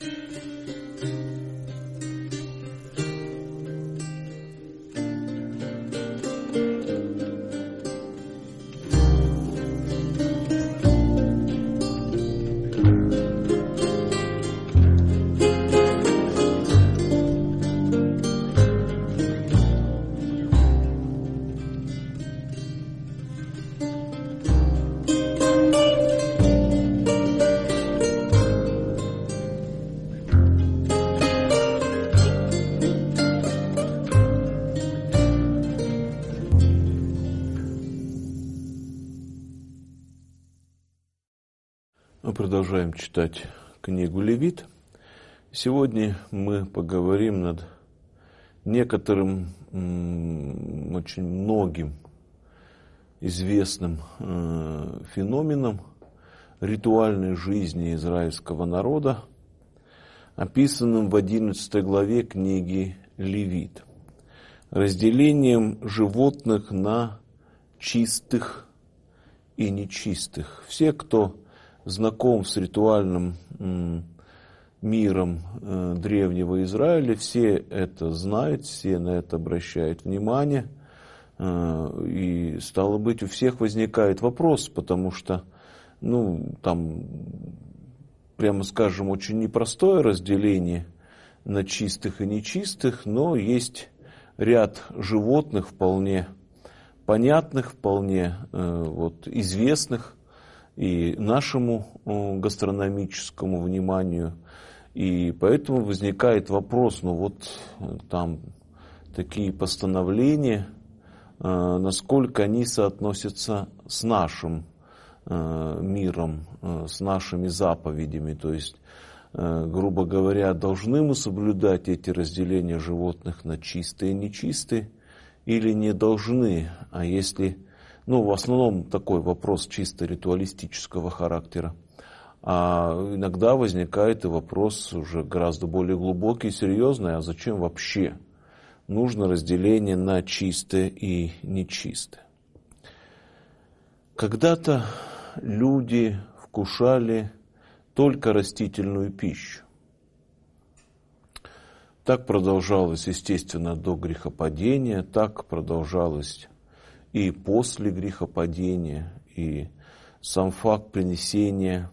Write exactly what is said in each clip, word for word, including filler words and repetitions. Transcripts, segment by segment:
Мы продолжаем читать книгу Левит. Сегодня мы поговорим над некоторым, очень многим известным феноменом ритуальной жизни израильского народа, описанным в одиннадцатой главе книги Левит. Разделением животных на чистых и нечистых. Все, кто знаком с ритуальным миром древнего Израиля, все это знают, все на это обращают внимание. И, стало быть, у всех возникает вопрос, потому что, ну, там, прямо скажем, очень непростое разделение на чистых и нечистых, но есть ряд животных вполне понятных, вполне вот, известных и нашему гастрономическому вниманию. И поэтому возникает вопрос, ну вот там такие постановления, насколько они соотносятся с нашим миром, с нашими заповедями. То есть, грубо говоря, должны мы соблюдать эти разделения животных на чистые и нечистые или не должны? А если... Ну, в основном такой вопрос чисто ритуалистического характера. А иногда возникает и вопрос уже гораздо более глубокий и серьезный, а зачем вообще нужно разделение на чистое и нечистое? Когда-то люди вкушали только растительную пищу. Так продолжалось, естественно, до грехопадения, так продолжалось и после грехопадения, и сам факт принесения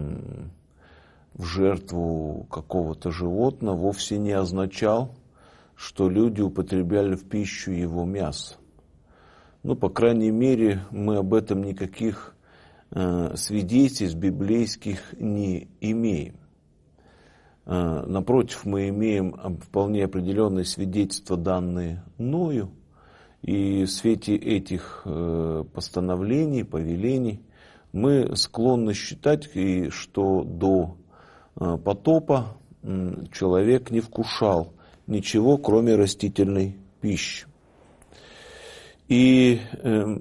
в жертву какого-то животного вовсе не означал, что люди употребляли в пищу его мясо. Ну, по крайней мере, мы об этом никаких э, свидетельств библейских не имеем. Э, напротив, мы имеем вполне определенные свидетельства, данные Ною. И в свете этих э, постановлений, повелений, мы склонны считать, что до э, потопа э, человек не вкушал ничего, кроме растительной пищи. И э,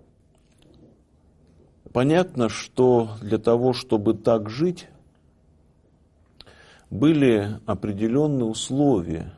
понятно, что для того, чтобы так жить, были определенные условия,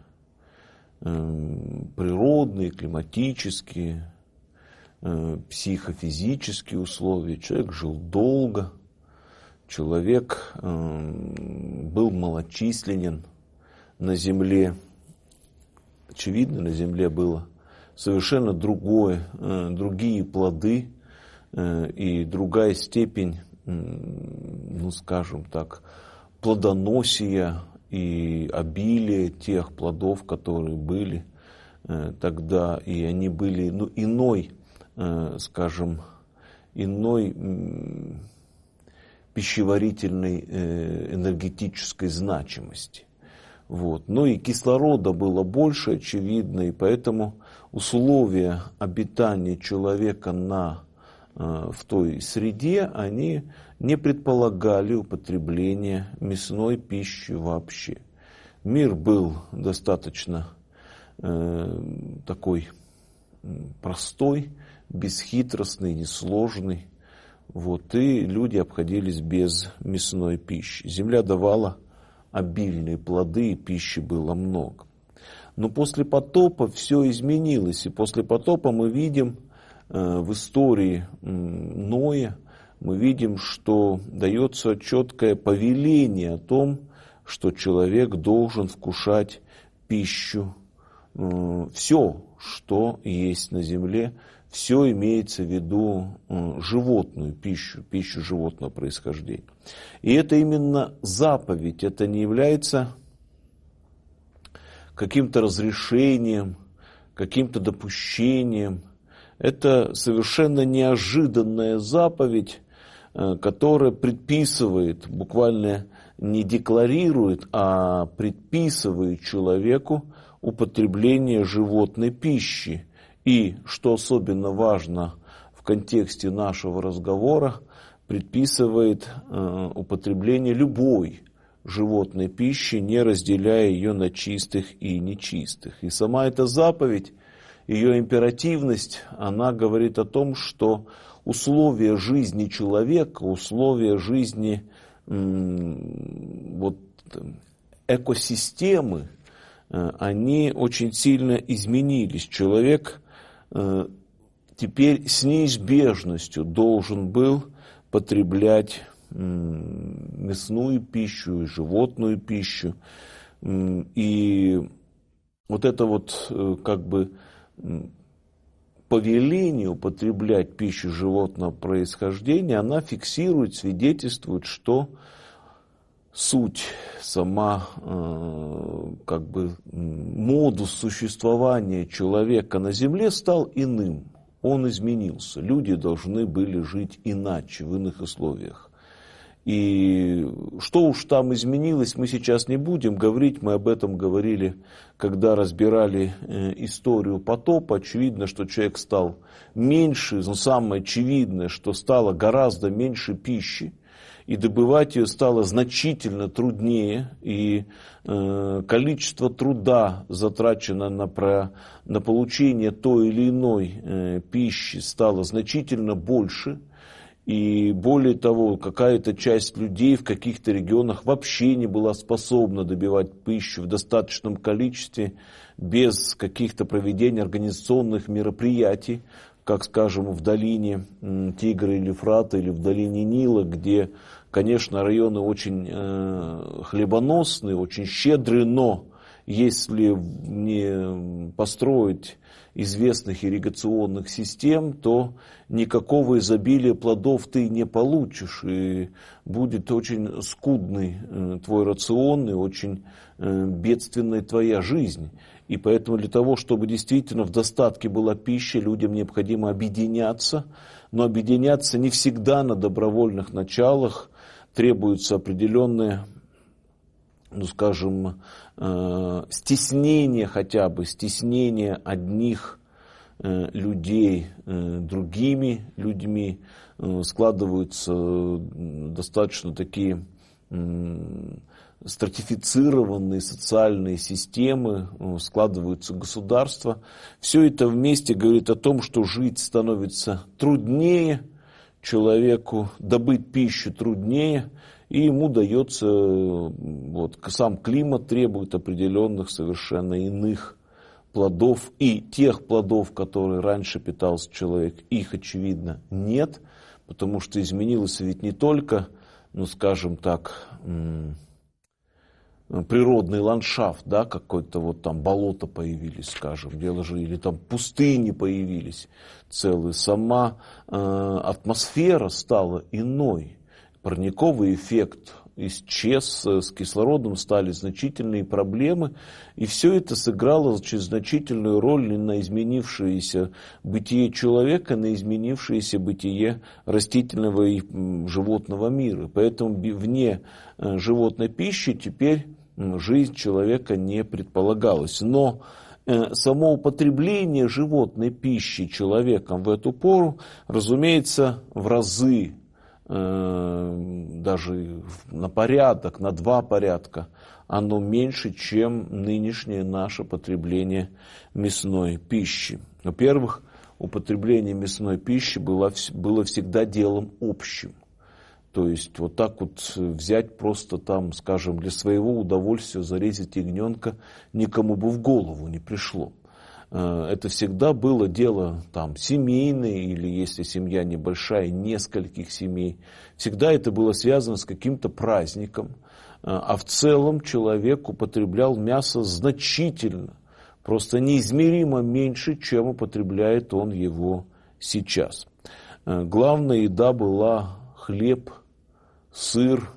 природные, климатические, психофизические условия. Человек жил долго, человек был малочисленен на земле. Очевидно, на земле было совершенно другое, другие плоды и другая степень, ну скажем так, плодоносия и обилие тех плодов, которые были э, тогда, и они были, ну, иной, э, скажем, иной э, пищеварительной э, энергетической значимости. Вот. Ну и кислорода было больше, очевидно, и поэтому условия обитания человека на, э, в той среде, они не предполагали употребление мясной пищи вообще. Мир был достаточно э, такой простой, бесхитростный, несложный. Вот, и люди обходились без мясной пищи. Земля давала обильные плоды, и пищи было много. Но после потопа все изменилось. И после потопа мы видим э, в истории э, Ноя, мы видим, что дается четкое повеление о том, что человек должен вкушать пищу, все, что есть на земле, все имеется в виду животную пищу, пищу животного происхождения. И это именно заповедь, это не является каким-то разрешением, каким-то допущением. Это совершенно неожиданная заповедь, которая предписывает, буквально не декларирует, а предписывает человеку употребление животной пищи. И, что особенно важно в контексте нашего разговора, предписывает э, употребление любой животной пищи, не разделяя ее на чистых и нечистых. И сама эта заповедь, ее императивность, она говорит о том, что условия жизни человека, условия жизни м, вот, экосистемы, э, они очень сильно изменились. Человек э, теперь с неизбежностью должен был потреблять мясную пищу и животную пищу. И вот это вот как бы повеление употреблять пищу животного происхождения, она фиксирует, свидетельствует, что суть, сама как бы модус существования человека на земле стал иным. Он изменился. Люди должны были жить иначе, в иных условиях. И что уж там изменилось, мы сейчас не будем говорить. Мы об этом говорили, когда разбирали историю потопа. Очевидно, что человек стал меньше, но самое очевидное, что стало гораздо меньше пищи. И добывать ее стало значительно труднее, и э, количество труда, затраченное на, про, на получение той или иной э, пищи, стало значительно больше. И более того, какая-то часть людей в каких-то регионах вообще не была способна добивать пищу в достаточном количестве без каких-то проведения организационных мероприятий, как, скажем, в долине Тигра или Ефрата, или в долине Нила, где, конечно, районы очень э, хлебоносные, очень щедрые, но если не построить известных ирригационных систем, то никакого изобилия плодов ты не получишь, и будет очень скудный э, твой рацион, и очень э, бедственная твоя жизнь. И поэтому для того, чтобы действительно в достатке была пища, людям необходимо объединяться. Но объединяться не всегда на добровольных началах. Требуется определенное, ну скажем, э, стеснение хотя бы, стеснение одних э, людей э, другими людьми. Э, складываются достаточно такие э, стратифицированные социальные системы, складываются государства. Все это вместе говорит о том, что жить становится труднее человеку, добыть пищу труднее, и ему дается, вот, сам климат требует определенных совершенно иных плодов, и тех плодов, которые раньше питался человек, их, очевидно, нет, потому что изменилось ведь не только, ну, скажем так, природный ландшафт, да, какой-то вот там болото появились, скажем, дело же, или там пустыни появились целые, сама э, атмосфера стала иной, парниковый эффект исчез, с кислородом стали значительные проблемы, и все это сыграло значительную роль на изменившееся бытие человека, на изменившееся бытие растительного и животного мира. Поэтому вне животной пищи теперь жизнь человека не предполагалась. Но само употребление животной пищи человеком в эту пору, разумеется, в разы, даже на порядок, на два порядка, оно меньше, чем нынешнее наше потребление мясной пищи. Во-первых, употребление мясной пищи было, было всегда делом общим. То есть вот так вот взять просто там, скажем, для своего удовольствия зарезать ягненка никому бы в голову не пришло. Это всегда было дело там семейное, или если семья небольшая, нескольких семей. Всегда это было связано с каким-то праздником. А в целом человек употреблял мясо значительно, просто неизмеримо меньше, чем употребляет он его сейчас. Главная еда была хлеб, сыр.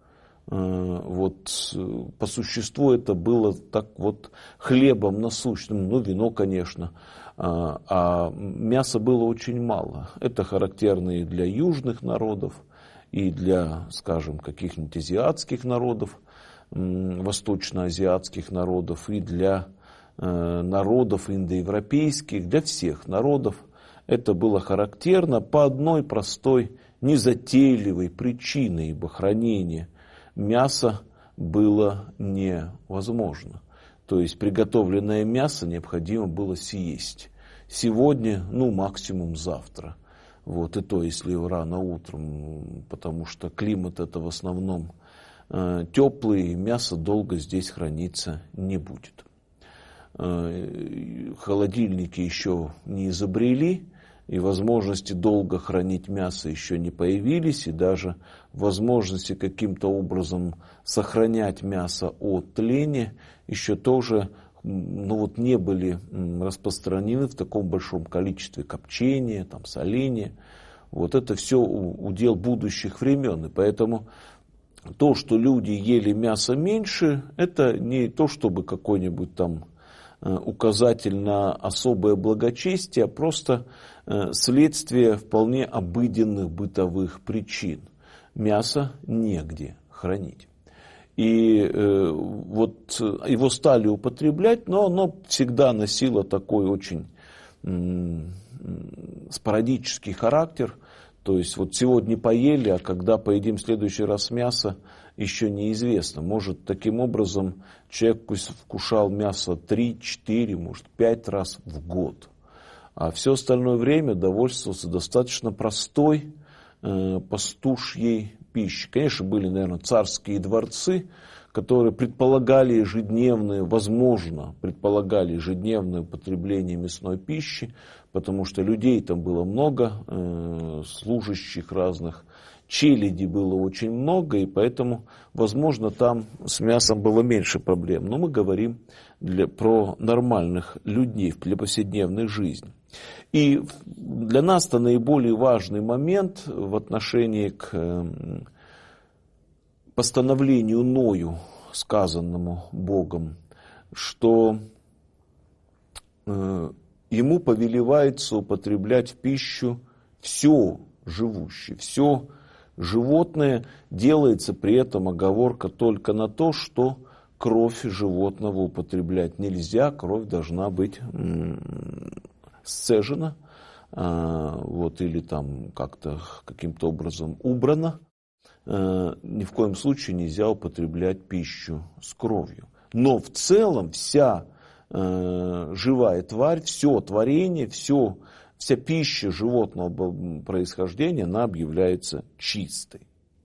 Вот, по существу это было так вот хлебом насущным, ну вино, конечно, а мяса было очень мало. Это характерно и для южных народов, и для, скажем, каких-нибудь азиатских народов, восточноазиатских народов, и для народов индоевропейских, для всех народов. Это было характерно по одной простой, незатейливой причине, ибо хранение мяса было невозможно. То есть приготовленное мясо необходимо было съесть. Сегодня, ну максимум завтра. Вот, и то, если рано утром, потому что климат это в основном э, теплый, и мясо долго здесь храниться не будет. Э, холодильники еще не изобрели, и возможности долго хранить мясо еще не появились, и даже возможности каким-то образом сохранять мясо от тления еще тоже ну, вот, не были распространены в таком большом количестве копчения, там, соления. Вот это все удел будущих времен. И поэтому то, что люди ели мясо меньше, это не то, чтобы какой-нибудь там указатель на особое благочестие, а просто следствие вполне обыденных бытовых причин. Мясо негде хранить. И э, вот его стали употреблять, но оно всегда носило такой очень м, спорадический характер. То есть вот сегодня поели, а когда поедим в следующий раз мясо, еще неизвестно. Может, таким образом человек вкушал мясо три-четыре, может, пять раз в год. А все остальное время довольствовался достаточно простой э, пастушьей пищей. Конечно, были, наверное, царские дворцы, которые предполагали ежедневное, возможно, предполагали ежедневное употребление мясной пищи, потому что людей там было много, э, служащих разных, челяди было очень много, и поэтому, возможно, там с мясом было меньше проблем. Но мы говорим для, про нормальных людей для повседневной жизни. И для нас-то наиболее важный момент в отношении к постановлению Ною, сказанному Богом, что ему повелевается употреблять в пищу все живущее, все животное. Делается при этом оговорка только на то, что кровь животного употреблять нельзя, кровь должна быть сцежена, вот, или там как-то каким-то образом убрана. Ни в коем случае нельзя употреблять пищу с кровью. Но в целом вся э, живая тварь, все творение, все, вся пища животного происхождения, она объявляется чистой.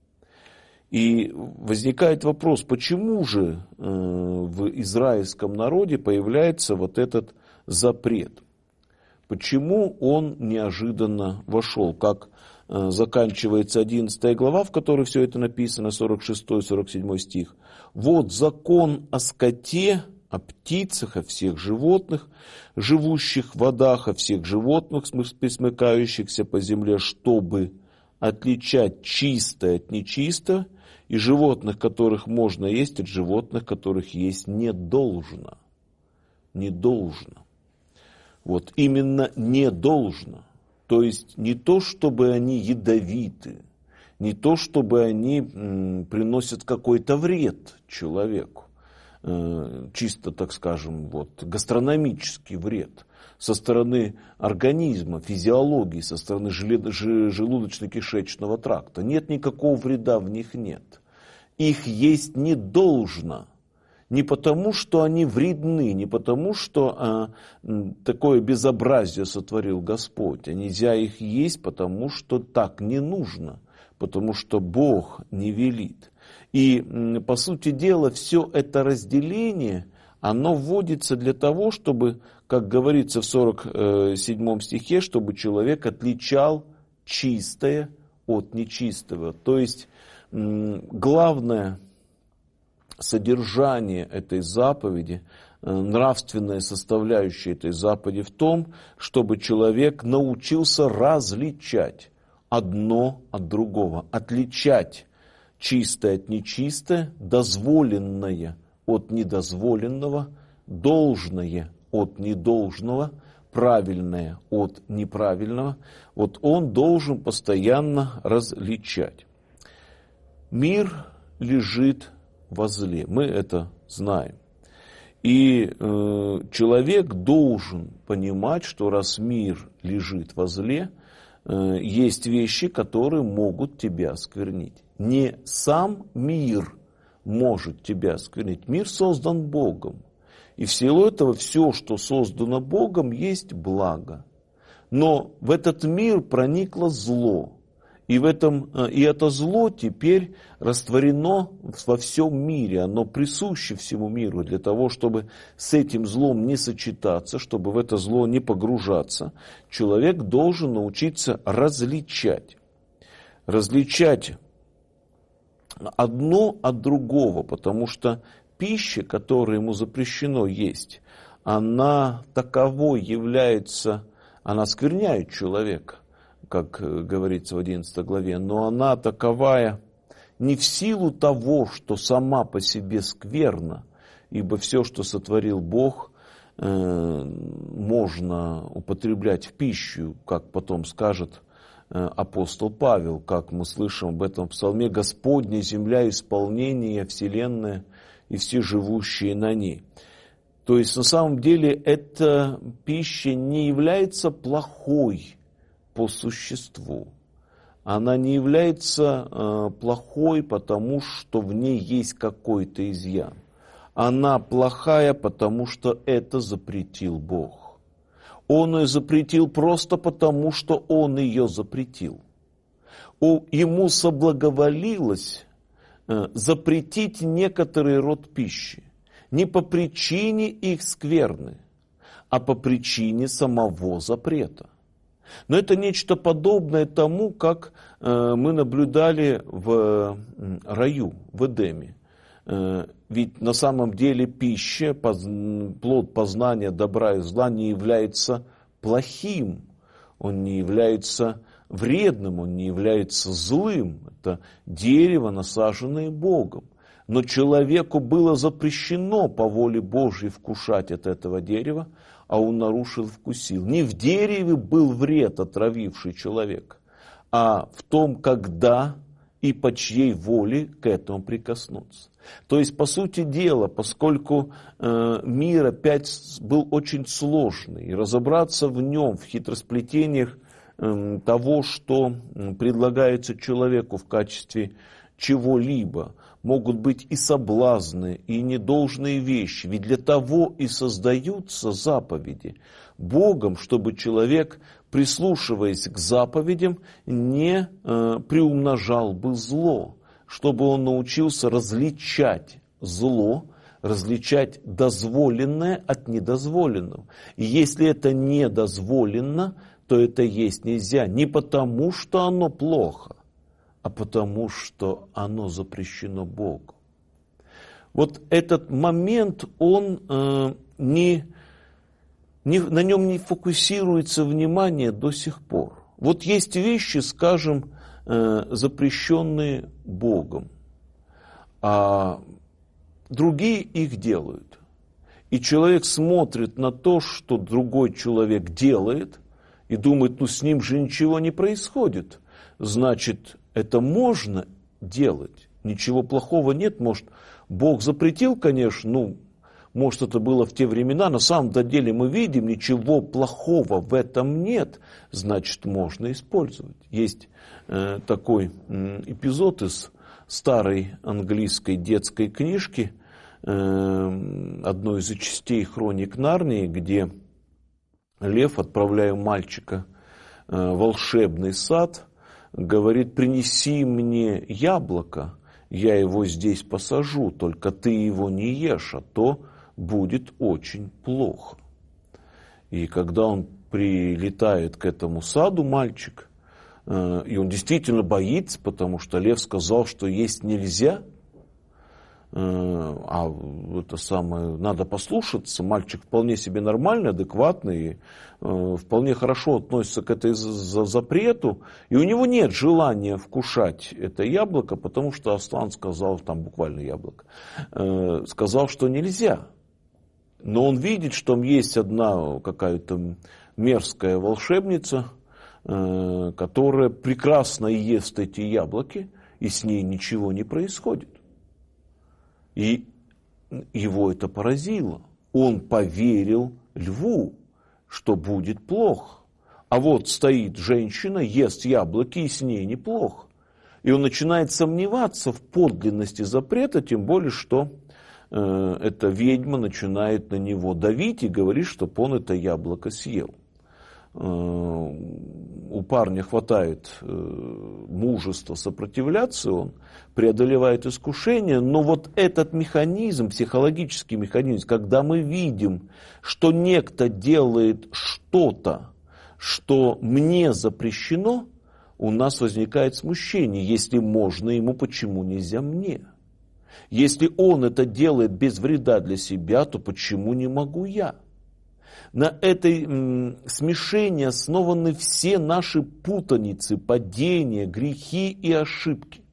И возникает вопрос, почему же э, в израильском народе появляется вот этот запрет? Почему он неожиданно вошел, как э, заканчивается одиннадцатая глава, в которой все это написано, сорок шестой сорок седьмой стих. «Вот закон о скоте, о птицах, о всех животных, живущих в водах, о всех животных, пресмыкающихся по земле, чтобы отличать чистое от нечистого, и животных, которых можно есть, от животных, которых есть не должно». Не должно. Вот именно не должно. То есть не то, чтобы они ядовиты, не то, чтобы они м, приносят какой-то вред человеку, э, чисто, так скажем, вот, гастрономический вред со стороны организма, физиологии, со стороны желудочно-кишечного тракта. Нет никакого вреда в них нет. Их есть не должно. Не потому, что они вредны, не потому, что а, такое безобразие сотворил Господь. А нельзя их есть, потому что так не нужно, потому что Бог не велит. И, по сути дела, все это разделение, оно вводится для того, чтобы, как говорится в сорок седьмом стихе, чтобы человек отличал чистое от нечистого. То есть, главное содержание этой заповеди, нравственная составляющая этой заповеди в том, чтобы человек научился различать одно от другого, отличать чистое от нечистое, дозволенное от недозволенного, должное от недолжного, правильное от неправильного. Вот он должен постоянно различать. Мир лежит во зле, мы это знаем. И э, человек должен понимать, что раз мир лежит во зле, э, есть вещи, которые могут тебя осквернить. Не сам мир может тебя осквернить. Мир создан Богом. И в силу этого все, что создано Богом, есть благо. Но в этот мир проникло зло. И, в этом, и это зло теперь растворено во всем мире. Оно присуще всему миру. Для того, чтобы с этим злом не сочетаться, чтобы в это зло не погружаться, человек должен научиться различать. Различать одно от другого, потому что пища, которая ему запрещено есть, она таковой является, она оскверняет человека, как говорится в одиннадцатой главе, но она таковая не в силу того, что сама по себе скверна, ибо все, что сотворил Бог, можно употреблять в пищу, как потом скажет апостол Павел, как мы слышим об этом в псалме: «Господня земля, исполнение, вселенная и все живущие на ней». То есть на самом деле эта пища не является плохой по существу. Она не является э, плохой, потому что в ней есть какой-то изъян. Она плохая, потому что это запретил Бог. Он ее запретил просто потому, что Он ее запретил. Ему соблаговолилось э, запретить некоторый род пищи. Не по причине их скверны, а по причине самого запрета. Но это нечто подобное тому, как э, мы наблюдали в э, раю, в Эдеме. Э, ведь на самом деле пища, поз, плод познания добра и зла не является плохим, он не является вредным, он не является злым. Это дерево, насаженное Богом. Но человеку было запрещено по воле Божьей вкушать от этого дерева, а он нарушил, вкусил. Не в дереве был вред, отравивший человека, а в том, когда и по чьей воле к этому прикоснуться. То есть, по сути дела, поскольку э, мир опять был очень сложный, и разобраться в нем, в хитросплетениях э, того, что предлагается человеку в качестве чего-либо, могут быть и соблазны, и недолжные вещи. Ведь для того и создаются заповеди Богом, чтобы человек, прислушиваясь к заповедям, не э, приумножал бы зло, чтобы он научился различать зло, различать дозволенное от недозволенного. И если это недозволено, то это есть нельзя. Не потому, что оно плохо, а потому, что оно запрещено Богу. Вот этот момент, он э, не, не, на нем не фокусируется внимание до сих пор. Вот есть вещи, скажем, э, запрещенные Богом, а другие их делают. И человек смотрит на то, что другой человек делает, и думает, ну с ним же ничего не происходит. Значит, это можно делать, ничего плохого нет. Может, Бог запретил, конечно, ну, может, это было в те времена. На самом деле мы видим, ничего плохого в этом нет, значит, можно использовать. Есть э, такой э, эпизод из старой английской детской книжки, э, одной из частей «Хроник Нарнии», где лев, отправляя мальчика э, в волшебный сад, говорит: принеси мне яблоко, я его здесь посажу, только ты его не ешь, а то будет очень плохо. И когда он прилетает к этому саду, мальчик, и он действительно боится, потому что лев сказал, что есть нельзя, а это самое, надо послушаться. Мальчик вполне себе нормальный, адекватный, вполне хорошо относится к этой запрету, и у него нет желания вкушать это яблоко, потому что Аслан сказал, там буквально яблоко, сказал, что нельзя. Но он видит, что там есть одна какая-то мерзкая волшебница, которая прекрасно ест эти яблоки, и с ней ничего не происходит. И его это поразило. Он поверил льву, что будет плохо. А вот стоит женщина, ест яблоки, и с ней неплохо. И он начинает сомневаться в подлинности запрета, тем более, что э, эта ведьма начинает на него давить и говорит, чтобы он это яблоко съел. У парня хватает мужества сопротивляться, он преодолевает искушение, но вот этот механизм, психологический механизм, когда мы видим, что некто делает что-то, что мне запрещено, у нас возникает смущение. Если можно ему, почему нельзя мне? Если он это делает без вреда для себя, то почему не могу я? На этой м, смешении основаны все наши путаницы, падения, грехи и ошибки.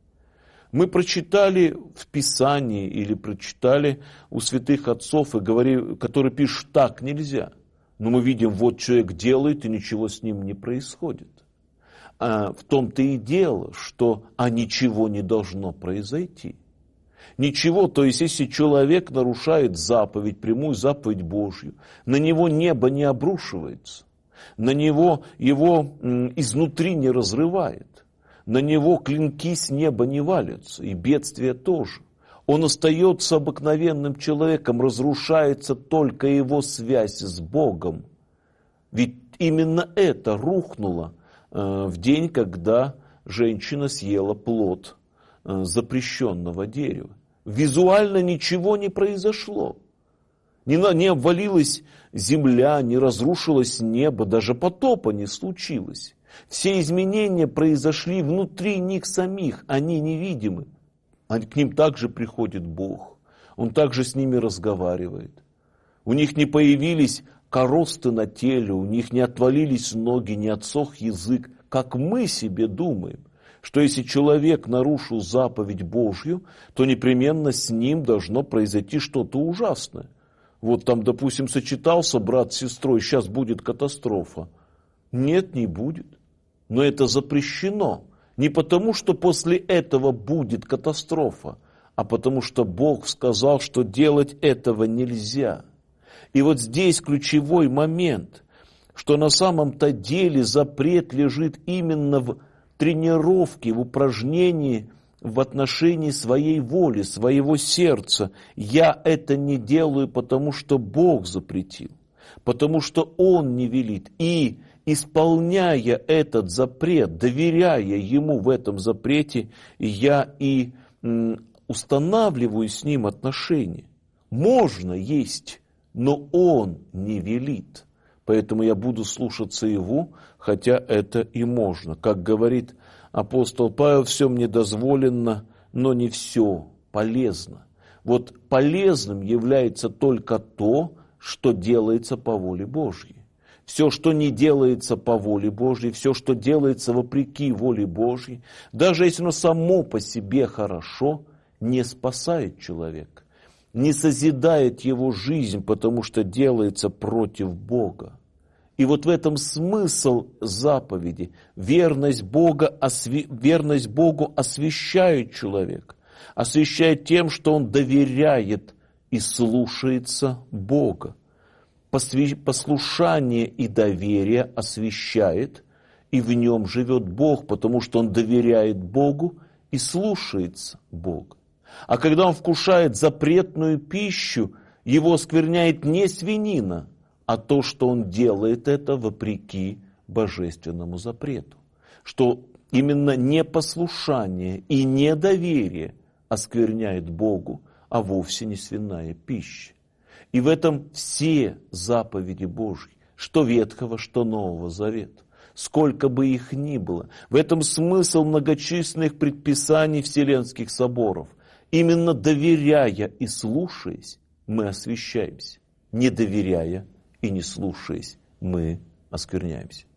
Мы прочитали в Писании или прочитали у святых отцов, и говорили, которые пишут, так нельзя. Но мы видим, вот человек делает, и ничего с ним не происходит. А в том-то и дело, что а ничего не должно произойти. Ничего, то есть, если человек нарушает заповедь, прямую заповедь Божью, на него небо не обрушивается, на него его изнутри не разрывает, на него клинки с неба не валятся, и бедствия тоже. Он остается обыкновенным человеком, разрушается только его связь с Богом. Ведь именно это рухнуло в день, когда женщина съела плод запрещенного дерева. Визуально ничего не произошло. Не, не обвалилась земля, не разрушилось небо, даже потопа не случилось. Все изменения произошли внутри них самих, они невидимы. К ним также приходит Бог, Он также с ними разговаривает. У них не появились коросты на теле, у них не отвалились ноги, не отсох язык, как мы себе думаем. Что если человек нарушил заповедь Божью, то непременно с ним должно произойти что-то ужасное. Вот там, допустим, сочетался брат с сестрой, сейчас будет катастрофа. Нет, не будет. Но это запрещено. Не потому, что после этого будет катастрофа, а потому что Бог сказал, что делать этого нельзя. И вот здесь ключевой момент, что на самом-то деле запрет лежит именно в тренировки, в упражнении в отношении своей воли, своего сердца. Я это не делаю, потому что Бог запретил, потому что Он не велит. И исполняя этот запрет, доверяя Ему в этом запрете, я и устанавливаю с Ним отношения. Можно есть, но Он не велит. Поэтому я буду слушаться Его, хотя это и можно. Как говорит апостол Павел, все мне дозволено, но не все полезно. Вот полезным является только то, что делается по воле Божьей. Все, что не делается по воле Божьей, все, что делается вопреки воле Божьей, даже если оно само по себе хорошо, не спасает человека, не созидает его жизнь, потому что делается против Бога. И вот в этом смысл заповеди. Верность, Бога, освя... Верность Богу освящает человека. Освящает тем, что он доверяет и слушается Бога. Послушание и доверие освящает, и в нем живет Бог, потому что он доверяет Богу и слушается Бога. А когда он вкушает запретную пищу, его оскверняет не свинина, а то, что он делает это вопреки божественному запрету. Что именно непослушание и недоверие оскверняет Богу, а вовсе не свиная пища. И в этом все заповеди Божьи, что Ветхого, что Нового Завета, сколько бы их ни было. В этом смысл многочисленных предписаний Вселенских соборов. Именно доверяя и слушаясь, мы освящаемся. Не доверяя и не слушаясь, мы оскверняемся.